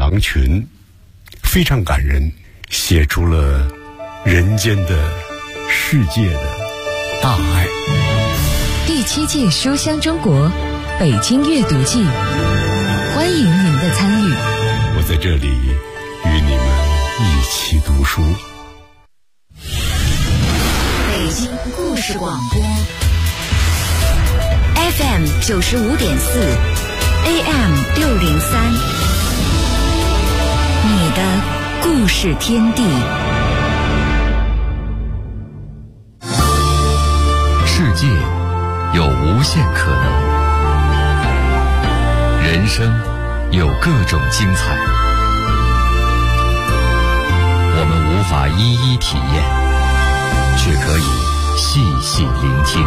狼群，非常感人，写出了人间的世界的大爱。 第7届书香中国北京阅读季，欢迎您的参与。 我在这里与你们一起读书。 北京故事广播 FM 95.4 AM 603，你的故事天地。 世界有无限可能，人生有各种精彩，我们无法一一体验，却可以细细聆听，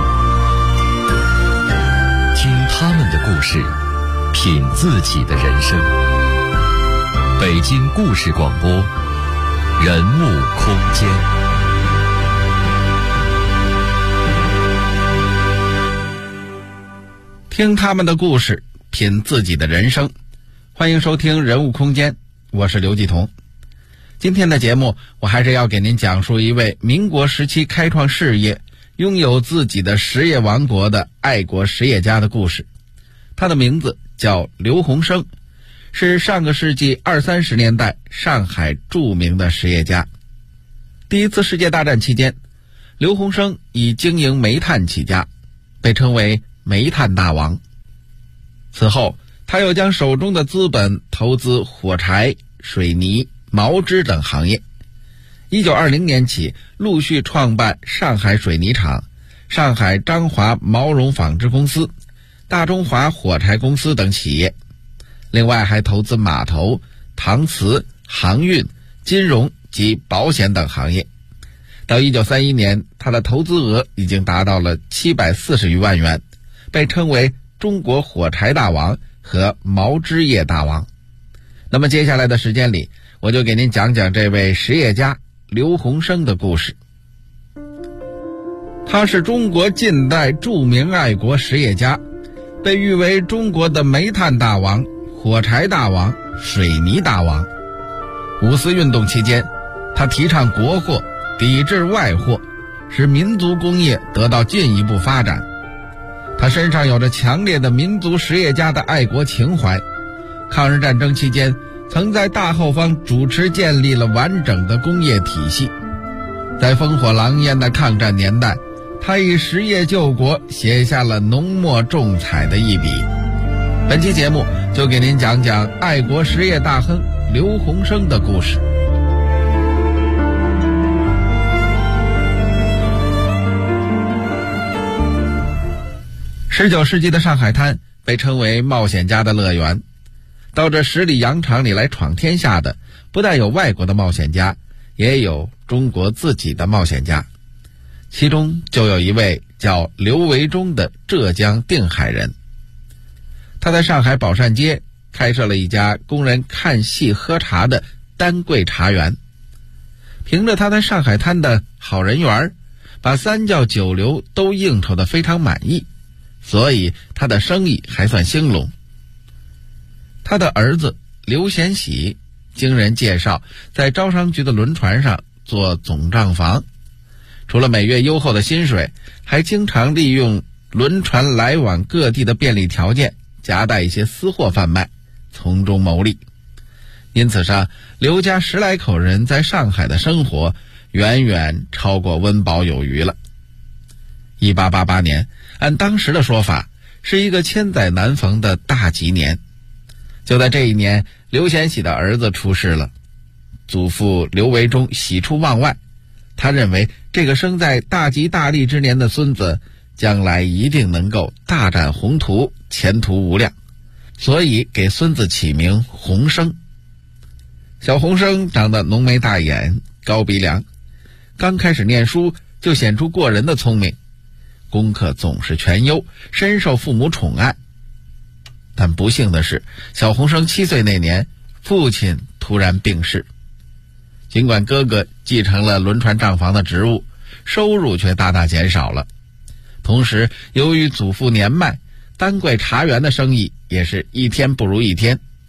听他们的故事，品自己的人生。北京故事广播，人物空间。 听他们的故事，品自己的人生。欢迎收听人物空间，我是刘继彤。今天的节目，我还是要给您讲述一位民国时期开创事业、拥有自己的实业王国的爱国实业家的故事。他的名字叫刘鸿生，是上个世纪20-30年代上海著名的实业家。第一次世界大战期间，刘鸿生以经营煤炭起家，被称为煤炭大王。此后他又将手中的资本投资火柴、水泥、毛织等行业。1920年起陆续创办上海水泥厂、上海张华毛绒纺织公司、大中华火柴公司等企业，另外还投资码头、搪瓷、航运、金融及保险等行业。到1931年，他的投资额已经达到了740余万元，被称为中国火柴大王和毛织业大王。那么接下来的时间里，我就给您讲讲这位实业家刘鸿生的故事。他是中国近代著名爱国实业家，被誉为中国的煤炭大王、火柴大王、水泥大王。五四运动期间，他提倡国货，抵制外货，使民族工业得到进一步发展。他身上有着强烈的民族实业家的爱国情怀。抗日战争期间，曾在大后方主持建立了完整的工业体系。在烽火狼烟的抗战年代，他以实业救国写下了浓墨重彩的一笔。本期节目就给您讲讲爱国实业大亨刘鸿生的故事。19世纪的上海滩被称为冒险家的乐园，到这十里洋场里来闯天下的，不但有外国的冒险家，也有中国自己的冒险家。其中就有一位叫刘维忠的浙江定海人。他在上海宝善街开设了一家供人看戏喝茶的丹桂茶园。凭着他在上海滩的好人缘，把三教九流都应酬得非常满意，所以他的生意还算兴隆。他的儿子刘贤喜经人介绍，在招商局的轮船上做总账房，除了每月优厚的薪水，还经常利用轮船来往各地的便利条件，夹带一些私货贩卖，从中牟利。因此上，刘家10来口人在上海的生活远远超过温饱有余了。1888年，按当时的说法，是一个千载难逢的大吉年。就在这一年，刘贤喜的儿子出世了。祖父刘维忠喜出望外，他认为这个生在大吉大利之年的孙子，将来一定能够大展宏图，前途无量，所以给孙子起名鸿生。小鸿生长得浓眉大眼，高鼻梁，刚开始念书就显出过人的聪明，功课总是全优，深受父母宠爱。但不幸的是，小鸿生7岁那年，父亲突然病逝。尽管哥哥继承了轮船账房的职务，收入却大大减少了。同时，由于祖父年迈，丹桂茶园的生意也是一天不如一天。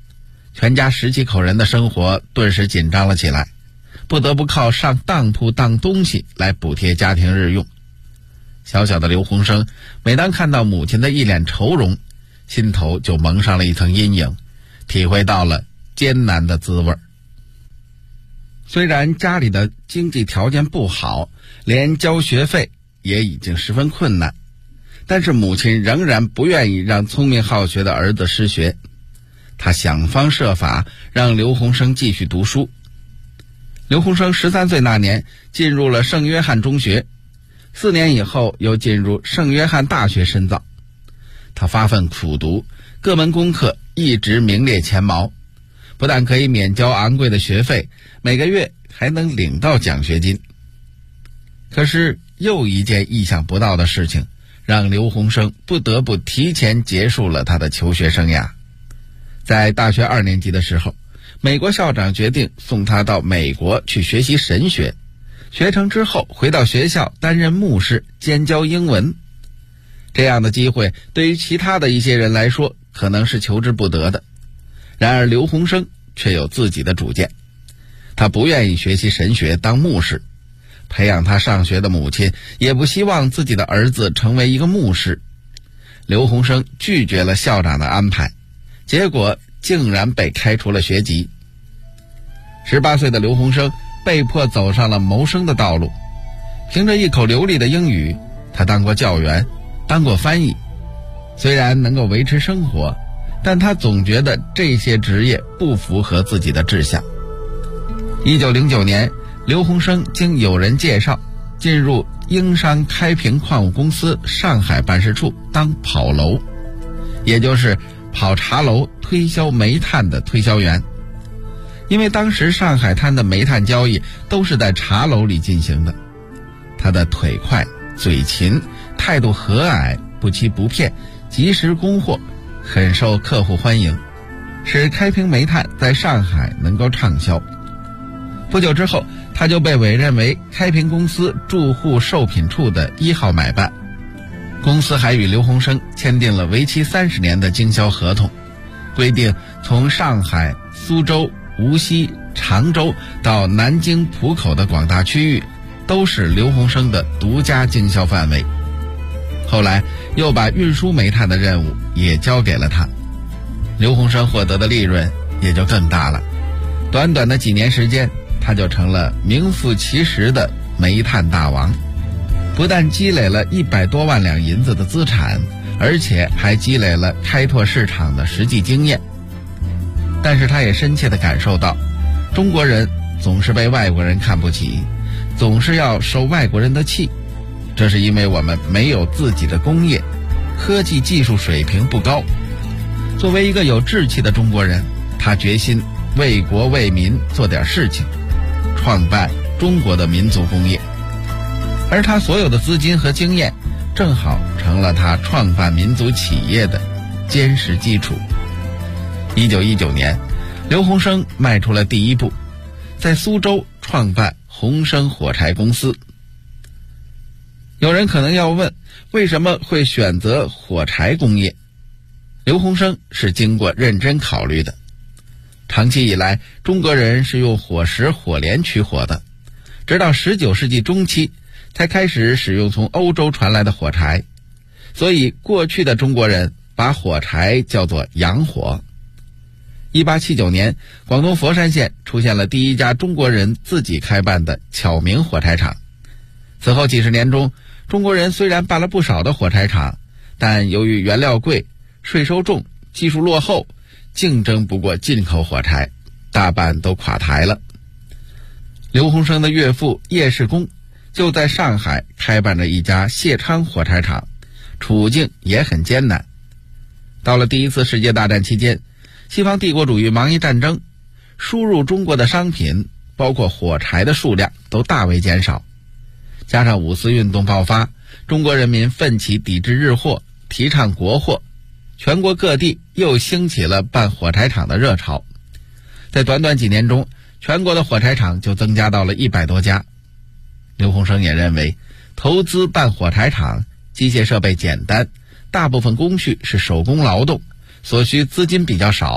全家10几口人的生活顿时紧张了起来，不得不靠上当铺当东西来补贴家庭日用。小小的刘鸿生每当看到母亲的一脸愁容，心头就蒙上了一层阴影，体会到了艰难的滋味。虽然家里的经济条件不好，连交学费也已经十分困难，但是母亲仍然不愿意让聪明好学的儿子失学。她想方设法让刘鸿生继续读书。刘鸿生13岁那年进入了圣约翰中学，4年以后又进入圣约翰大学深造。他发奋苦读，各门功课一直名列前茅，不但可以免交昂贵的学费，每个月还能领到奖学金。可是又一件意想不到的事情，让刘鸿生不得不提前结束了他的求学生涯。在大学2年级的时候，美国校长决定送他到美国去学习神学，学成之后回到学校担任牧师，兼教英文。这样的机会对于其他的一些人来说可能是求之不得的，然而刘鸿生却有自己的主见。他不愿意学习神学当牧师，培养他上学的母亲也不希望自己的儿子成为一个牧师。刘鸿生拒绝了校长的安排，结果竟然被开除了学籍。18岁的刘鸿生被迫走上了谋生的道路。凭着一口流利的英语，他当过教员，当过翻译。虽然能够维持生活，但他总觉得这些职业不符合自己的志向。1909年，刘鸿生经友人介绍进入英商开平矿务公司上海办事处当跑楼，也就是跑茶楼推销煤炭的推销员。因为当时上海滩的煤炭交易都是在茶楼里进行的，他的腿快嘴勤，态度和蔼，不欺不骗，及时供货，很受客户欢迎，使开平煤炭在上海能够畅销。不久之后，他就被委任为开平公司住户售品处的1号买办。公司还与刘鸿生签订了为期30年的经销合同，规定从上海、苏州、无锡、常州到南京浦口的广大区域都是刘鸿生的独家经销范围。后来又把运输煤炭的任务也交给了他，刘鸿生获得的利润也就更大了。短短的几年时间，他就成了名副其实的煤炭大王，不但积累了100多万两银子的资产，而且还积累了开拓市场的实际经验。但是他也深切地感受到，中国人总是被外国人看不起，总是要受外国人的气，这是因为我们没有自己的工业，科技技术水平不高。作为一个有志气的中国人，他决心为国为民做点事情，创办中国的民族工业。而他所有的资金和经验正好成了他创办民族企业的坚实基础。1919年，刘鸿生迈出了第一步，在苏州创办鸿生火柴公司。有人可能要问，为什么会选择火柴工业？刘鸿生是经过认真考虑的。长期以来，中国人是用火石、火镰取火的，直到19世纪中期才开始使用从欧洲传来的火柴，所以过去的中国人把火柴叫做洋火。1879年，广东佛山县出现了第一家中国人自己开办的巧明火柴厂。此后几十年中，中国人虽然办了不少的火柴厂，但由于原料贵、税收重、技术落后，竞争不过进口火柴，大半都垮台了。刘鸿生的岳父叶世功就在上海开办了一家谢昌火柴厂，处境也很艰难。到了第一次世界大战期间，西方帝国主义芒夷战争，输入中国的商品包括火柴的数量都大为减少，加上五四运动爆发，中国人民奋起抵制日货，提倡国货，全国各地又兴起了办火柴厂的热潮。在短短几年中，全国的火柴厂就增加到了100多家。刘鸿生也认为，投资办火柴厂，机械设备简单，大部分工序是手工劳动，所需资金比较少，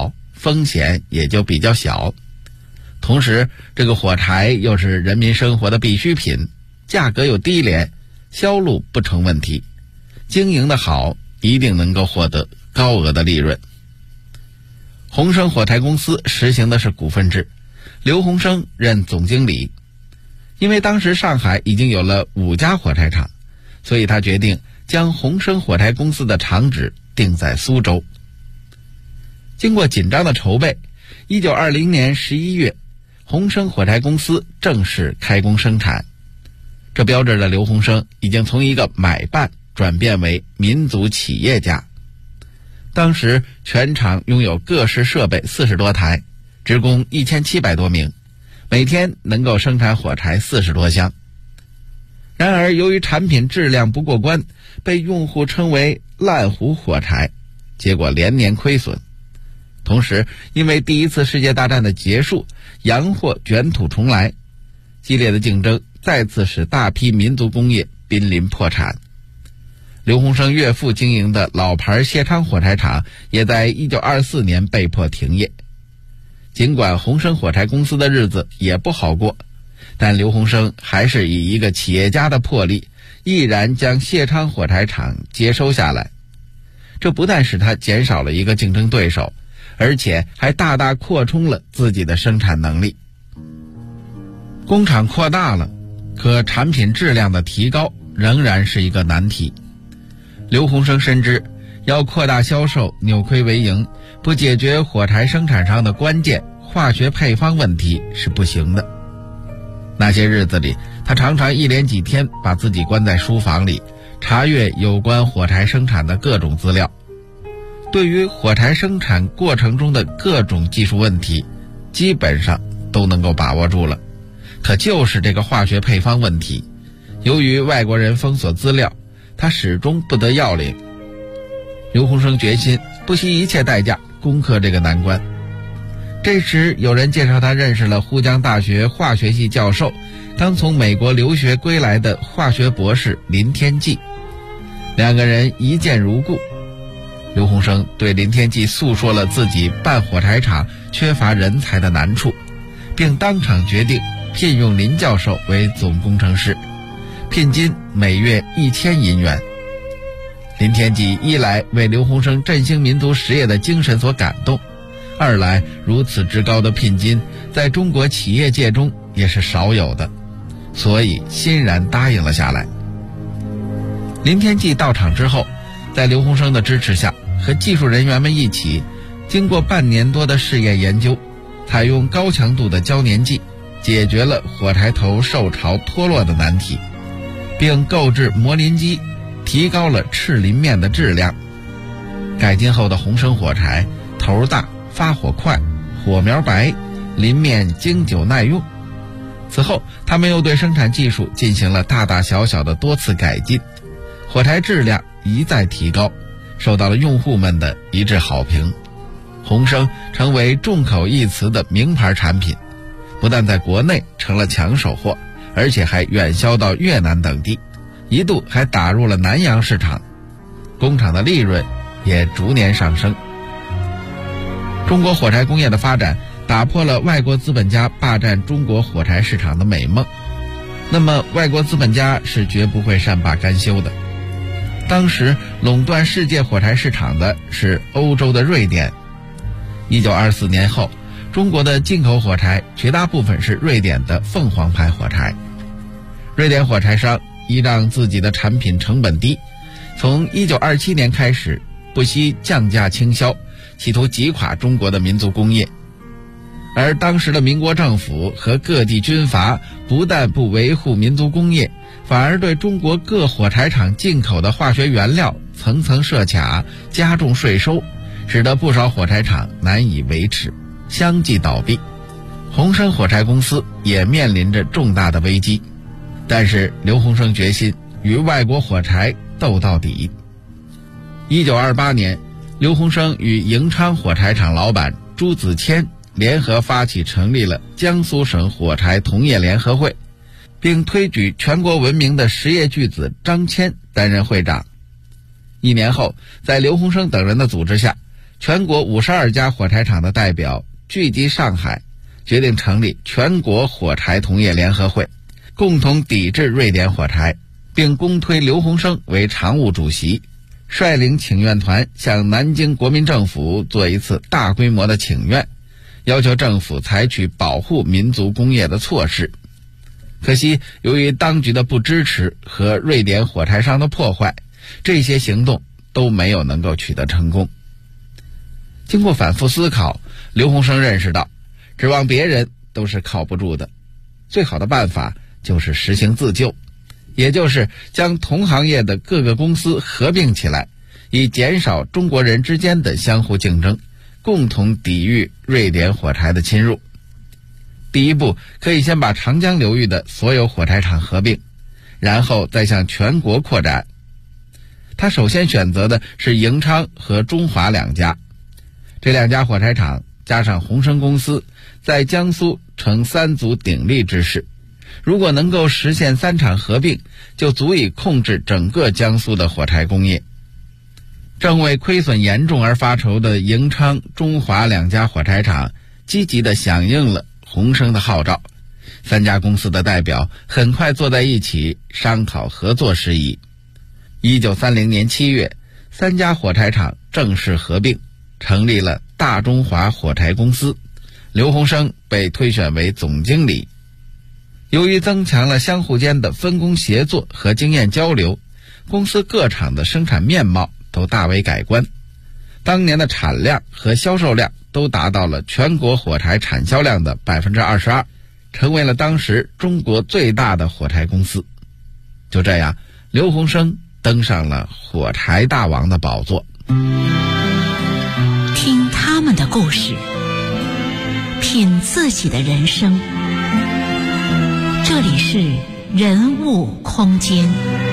风险也就比较小。同时，这个火柴又是人民生活的必需品，价格又低廉，销路不成问题，经营的好，一定能够获得高额的利润。鸿升火柴公司实行的是股份制，刘鸿升任总经理。因为当时上海已经有了5家火柴厂，所以他决定将鸿升火柴公司的厂址定在苏州。经过紧张的筹备，1920年11月，鸿升火柴公司正式开工生产。这标志着刘鸿升已经从一个买办转变为民族企业家。当时全厂拥有各式设备40多台，职工1700多名，每天能够生产火柴40多箱。然而由于产品质量不过关，被用户称为烂糊火柴，结果连年亏损。同时因为第一次世界大战的结束，洋货卷土重来，激烈的竞争再次使大批民族工业濒临破产。刘鸿升岳父经营的老牌谢昌火柴厂也在1924年被迫停业。尽管鸿升火柴公司的日子也不好过，但刘鸿升还是以一个企业家的魄力，毅然将谢昌火柴厂接收下来。这不但使他减少了一个竞争对手，而且还大大扩充了自己的生产能力。工厂扩大了，可产品质量的提高仍然是一个难题。刘鸿升深知，要扩大销售扭亏为盈，不解决火柴生产上的关键化学配方问题是不行的。那些日子里，他常常一连几天把自己关在书房里，查阅有关火柴生产的各种资料。对于火柴生产过程中的各种技术问题，基本上都能够把握住了。可就是这个化学配方问题，由于外国人封锁资料，他始终不得要领。刘鸿升决心不惜一切代价攻克这个难关。这时有人介绍他认识了沪江大学化学系教授，刚从美国留学归来的化学博士林天济。两个人一见如故。刘鸿升对林天济诉说了自己办火柴厂缺乏人才的难处，并当场决定聘用林教授为总工程师，聘金每月1000银元。林天济一来为刘鸿升振兴民族实业的精神所感动，二来如此之高的聘金在中国企业界中也是少有的，所以欣然答应了下来。林天济到场之后，在刘鸿升的支持下，和技术人员们一起，经过半年多的试验研究，采用高强度的胶粘剂，解决了火柴头受潮脱落的难题，并购置磨鳞机，提高了赤鳞面的质量。改进后的鸿升火柴头大，发火快，火苗白，鳞面经久耐用。此后他们又对生产技术进行了大大小小的多次改进，火柴质量一再提高，受到了用户们的一致好评。鸿升成为众口一词的名牌产品，不但在国内成了抢手货，而且还远销到越南等地，一度还打入了南洋市场。工厂的利润也逐年上升。中国火柴工业的发展打破了外国资本家霸占中国火柴市场的美梦。那么外国资本家是绝不会善罢甘休的。当时垄断世界火柴市场的是欧洲的瑞典。1924年后，中国的进口火柴绝大部分是瑞典的凤凰牌火柴。瑞典火柴商依仗自己的产品成本低，从1927年开始不惜降价倾销，企图击垮中国的民族工业。而当时的民国政府和各地军阀不但不维护民族工业，反而对中国各火柴厂进口的化学原料层层设卡，加重税收，使得不少火柴厂难以维持，相继倒闭。鸿升火柴公司也面临着重大的危机，但是刘鸿升决心与外国火柴斗到底。1928年，刘鸿升与营昌火柴厂老板朱子谦联合发起成立了江苏省火柴同业联合会，并推举全国闻名的实业巨子张骞担任会长。1年后，在刘鸿升等人的组织下， 全国52家火柴厂的代表聚集上海，决定成立全国火柴同业联合会，共同抵制瑞典火柴，并公推刘鸿生为常务主席，率领请愿团向南京国民政府做一次大规模的请愿，要求政府采取保护民族工业的措施。可惜由于当局的不支持和瑞典火柴商的破坏，这些行动都没有能够取得成功。经过反复思考，刘鸿生认识到指望别人都是靠不住的，最好的办法就是实行自救，也就是将同行业的各个公司合并起来，以减少中国人之间的相互竞争，共同抵御瑞典火柴的侵入。第一步，可以先把长江流域的所有火柴厂合并，然后再向全国扩展。他首先选择的是盈昌和中华两家，这两家火柴厂加上鸿生公司，在江苏成三足鼎立之势。如果能够实现3厂合并，就足以控制整个江苏的火柴工业。正为亏损严重而发愁的盈昌、中华两家火柴厂积极地响应了鸿生的号召，3家公司的代表很快坐在一起商讨合作事宜。1930年7月，3家火柴厂正式合并，成立了大中华火柴公司，刘鸿生被推选为总经理。由于增强了相互间的分工协作和经验交流，公司各厂的生产面貌都大为改观，当年的产量和销售量都达到了全国火柴产销量的 22%， 成为了当时中国最大的火柴公司。就这样，刘鸿生登上了火柴大王的宝座。 听他们的故事，品自己的人生。这里是人物空间。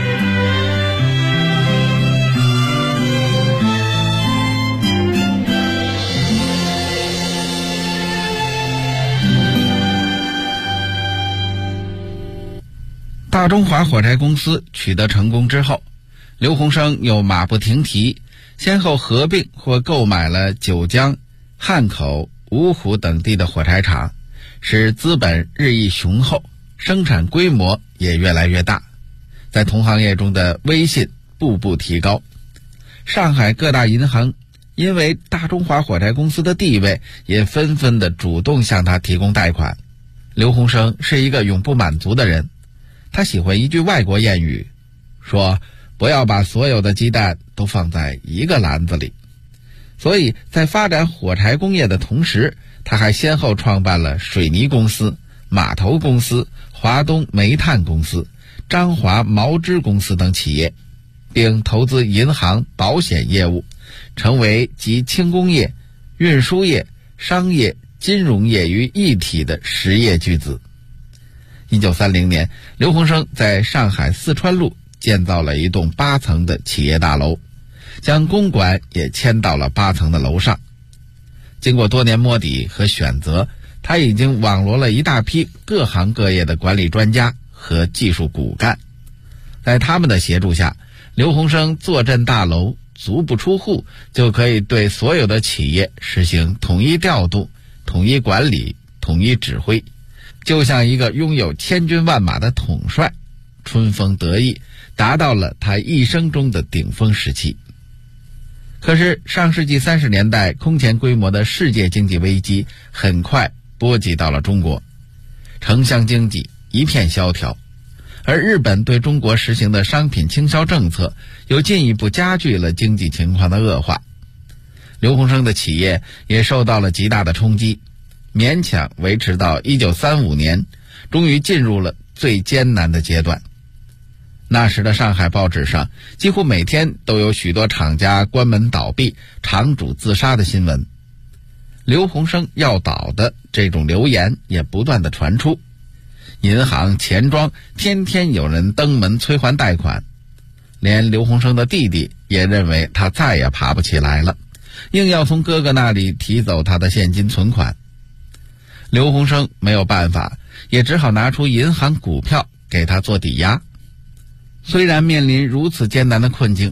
大中华火柴公司取得成功之后，刘鸿生又马不停蹄，先后合并或购买了九江、汉口、芜湖等地的火柴厂，使资本日益雄厚，生产规模也越来越大，在同行业中的威信步步提高。上海各大银行因为大中华火柴公司的地位，也纷纷的主动向他提供贷款。刘鸿生是一个永不满足的人，他喜欢一句外国谚语，说不要把所有的鸡蛋都放在一个篮子里。所以在发展火柴工业的同时，他还先后创办了水泥公司、码头公司、华东煤炭公司、张华毛织公司等企业，并投资银行、保险业务，成为集轻工业、运输业、商业、金融业于一体的实业巨子。1930年，刘鸿生在上海四川路建造了一栋8层的企业大楼，将公馆也迁到了8层的楼上。经过多年摸底和选择，他已经网罗了一大批各行各业的管理专家和技术骨干。在他们的协助下，刘鸿生坐镇大楼，足不出户就可以对所有的企业实行统一调度、统一管理、统一指挥，就像一个拥有千军万马的统帅，春风得意，达到了他一生中的顶峰时期。可是上世纪30年代空前规模的世界经济危机很快波及到了中国，城乡经济一片萧条，而日本对中国实行的商品倾销政策又进一步加剧了经济情况的恶化。刘鸿生的企业也受到了极大的冲击，勉强维持到1935年，终于进入了最艰难的阶段。那时的上海报纸上几乎每天都有许多厂家关门倒闭、厂主自杀的新闻。刘鸿生要倒的这种流言也不断的传出，银行、钱庄天天有人登门催还贷款，连刘鸿生的弟弟也认为他再也爬不起来了，硬要从哥哥那里提走他的现金存款。刘鸿生没有办法，也只好拿出银行股票给他做抵押。虽然面临如此艰难的困境，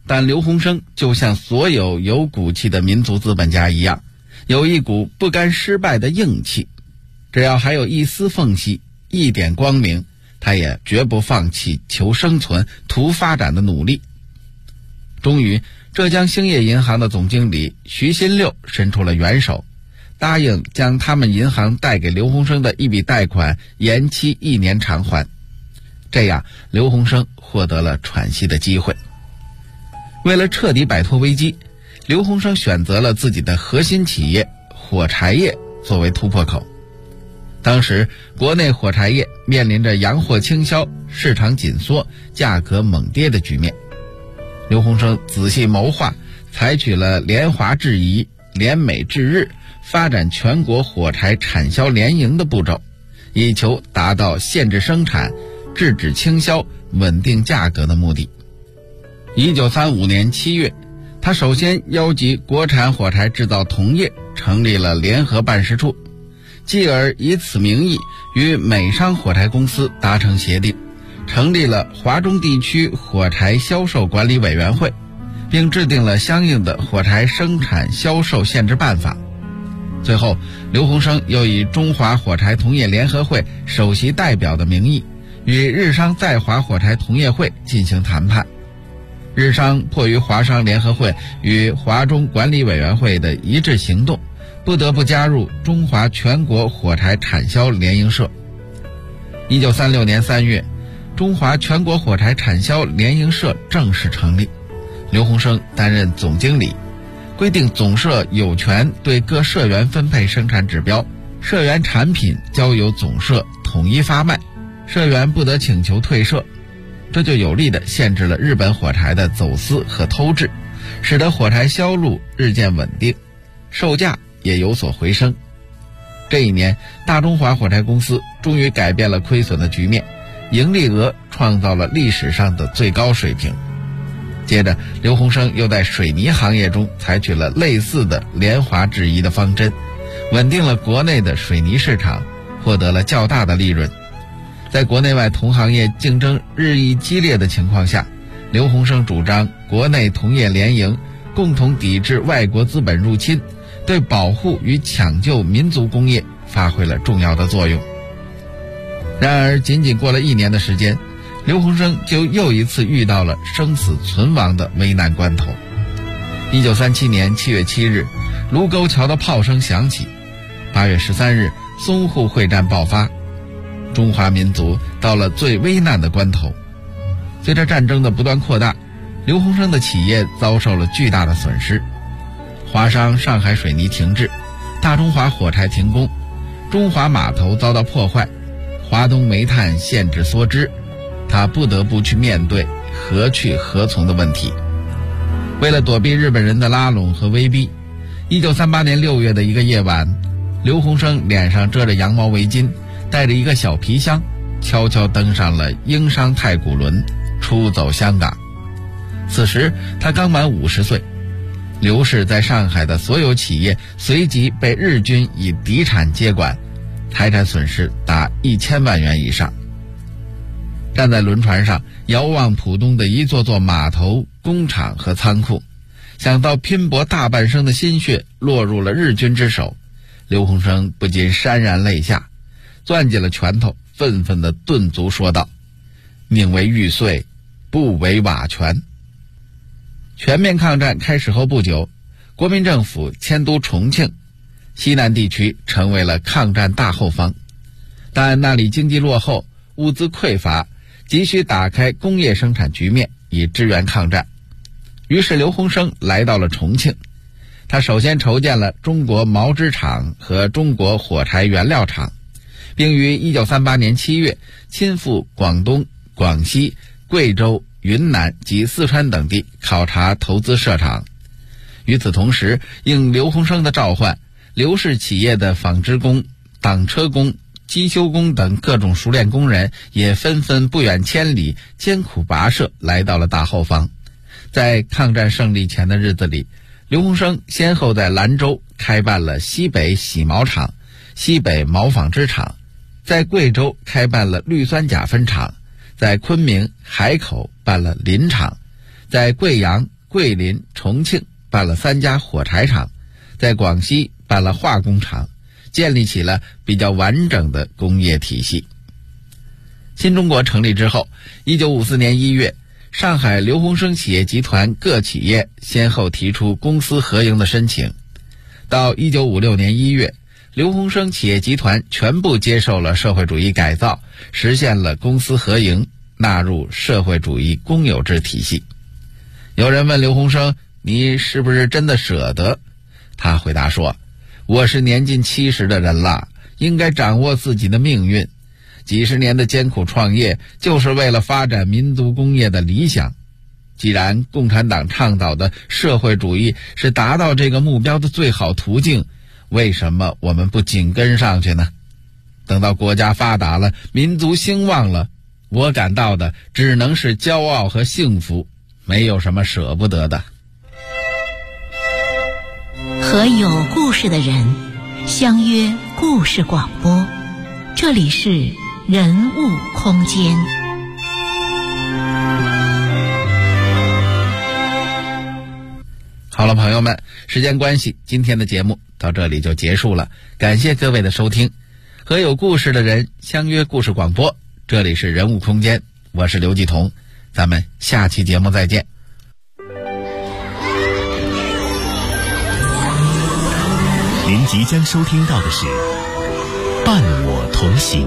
但刘鸿生就像所有有骨气的民族资本家一样，有一股不甘失败的硬气，只要还有一丝缝隙，一点光明，他也绝不放弃求生存、图发展的努力。终于，浙江兴业银行的总经理徐新六伸出了援手，答应将他们银行贷给刘鸿生的一笔贷款延期1年偿还。这样，刘鸿生获得了喘息的机会。为了彻底摆脱危机，刘鸿生选择了自己的核心企业火柴业作为突破口。当时国内火柴业面临着洋货倾销、市场紧缩、价格猛跌的局面。刘鸿生仔细谋划，采取了联华制夷、联美制日，发展全国火柴产销联营的步骤，以求达到限制生产、制止倾销、稳定价格的目的。1935年7月，他首先邀集国产火柴制造同业成立了联合办事处，继而以此名义与美商火柴公司达成协定，成立了华中地区火柴销售管理委员会，并制定了相应的火柴生产销售限制办法。最后，刘鸿生又以中华火柴同业联合会首席代表的名义，与日商在华火柴同业会进行谈判。日商迫于华商联合会与华中管理委员会的一致行动，不得不加入中华全国火柴产销联营社。1936年3月，中华全国火柴产销联营社正式成立，刘鸿生担任总经理，规定总社有权对各社员分配生产指标，社员产品交由总社统一发卖，社员不得请求退社。这就有力地限制了日本火柴的走私和偷制，使得火柴销路日渐稳定，售价也有所回升。这一年，大中华火柴公司终于改变了亏损的局面，盈利额创造了历史上的最高水平。接着，刘鸿生又在水泥行业中采取了类似的联华制夷的方针，稳定了国内的水泥市场，获得了较大的利润。在国内外同行业竞争日益激烈的情况下，刘鸿生主张国内同业联营，共同抵制外国资本入侵，对保护与抢救民族工业发挥了重要的作用。然而，仅仅过了1年的时间，刘鸿生就又一次遇到了生死存亡的危难关头。1937年7月7日，卢沟桥的炮声响起；8月13日，淞沪会战爆发。中华民族到了最危难的关头。随着战争的不断扩大，刘鸿生的企业遭受了巨大的损失。华商上海水泥停滞，大中华火柴停工，中华码头遭到破坏，华东煤炭限制缩支，他不得不去面对何去何从的问题。为了躲避日本人的拉拢和威逼，1938年6月的一个夜晚，刘鸿生脸上遮着羊毛围巾，带着一个小皮箱，悄悄登上了英商太古轮，出走香港。此时他刚满50岁。刘氏在上海的所有企业随即被日军以敌产接管，财产损失达1000万元以上。站在轮船上，遥望浦东的一座座码头、工厂和仓库，想到拼搏大半生的心血落入了日军之手，刘鸿生不禁潸然泪下，攥紧了拳头，愤愤地顿足说道：“宁为玉碎，不为瓦全。”全面抗战开始后不久，国民政府迁都重庆，西南地区成为了抗战大后方。但那里经济落后，物资匮乏，急需打开工业生产局面以支援抗战。于是刘鸿生来到了重庆，他首先筹建了中国毛织厂和中国火柴原料厂，并于1938年7月亲赴广东、广西、贵州、云南及四川等地考察投资设厂。与此同时，应刘鸿生的召唤，刘氏企业的纺织工、挡车工、机修工等各种熟练工人也纷纷不远千里艰苦跋涉来到了大后方。在抗战胜利前的日子里，刘鸿生先后在兰州开办了西北洗毛厂、西北毛纺织厂，在贵州开办了氯酸钾分厂，在昆明、海口办了林厂， 在贵阳、桂林、重庆办了3家火柴厂，在广西办了化工厂，建立起了比较完整的工业体系。新中国成立之后，1954年1月，上海刘鸿生企业集团各企业先后提出公私合营的申请。到1956年1月，刘鸿生企业集团全部接受了社会主义改造，实现了公私合营，纳入社会主义公有制体系。有人问刘鸿生，你是不是真的舍得？他回答说，我是年近70的人了，应该掌握自己的命运。几十年的艰苦创业，就是为了发展民族工业的理想。既然共产党倡导的社会主义是达到这个目标的最好途径，为什么我们不紧跟上去呢？等到国家发达了，民族兴旺了，我感到的只能是骄傲和幸福，没有什么舍不得的。 和有故事的人相约故事广播，这里是人物空间。 好了，朋友们，时间关系，今天的节目到这里就结束了，感谢各位的收听。和有故事的人相约故事广播，这里是人物空间，我是刘继彤，咱们下期节目再见。 您即将收听到的是伴我同行。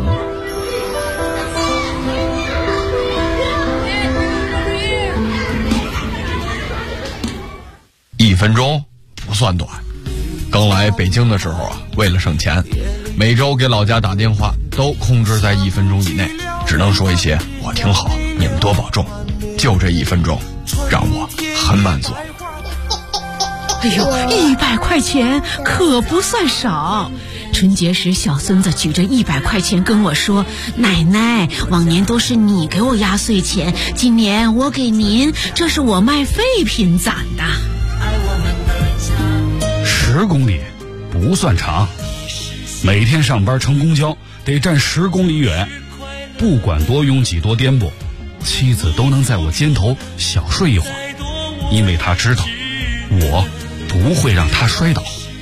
1分钟不算短。刚来北京的时候啊，为了省钱，每周给老家打电话都控制在1分钟以内，只能说一些我挺好，你们多保重。就这1分钟，让我很满足。 哎呦，100块钱可不算少。春节时，小孙子举着100块钱跟我说：“奶奶，往年都是你给我压岁钱，今年我给您，这是我卖废品攒的。 ”10公里不算长，每天上班乘公交得站10公里远，不管多拥挤多颠簸，妻子都能在我肩头小睡一会儿，因为她知道我不会让她摔倒。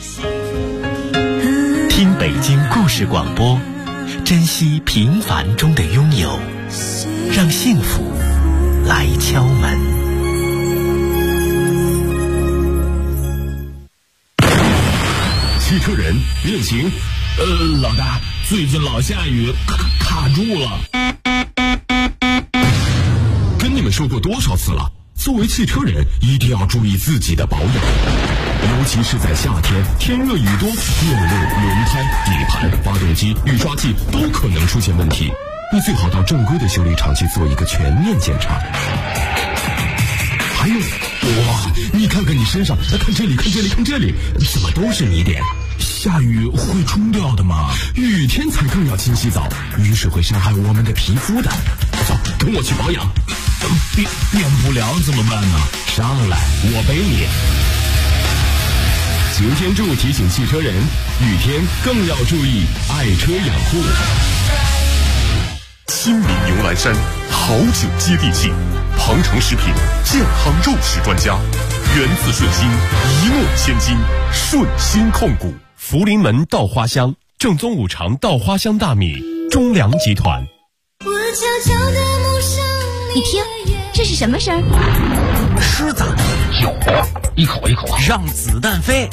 听北京故事广播，珍惜平凡中的拥有，让幸福来敲门。 汽车人运行，老大，最近老下雨，卡住了。跟你们说过多少次了，作为汽车人一定要注意自己的保养，尤其是在夏天，天热雨多，电路、轮胎、底盘、发动机、雨刷器都可能出现问题。你最好到正规的修理厂去做一个全面检查。还有，哇，你看看你身上，看这里，看这里，看这里，怎么都是泥点？下雨会冲掉的吗？雨天才更要勤洗澡，雨水会伤害我们的皮肤的。走，跟我去保养。变不了怎么办呢？上来，我背你。擎天柱提醒汽车人，雨天更要注意爱车养护。 亲民牛栏山，好酒接地气，鹏程食品健康肉食专家，源自顺心，一诺千金，顺心控股。福临门稻花香，正宗五常稻花香大米，中粮集团。 你听，这是什么声？ 狮子，有，一口一口，让子弹飞。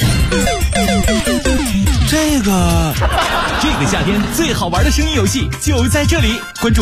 这个夏天最好玩的声音游戏就在这里，关注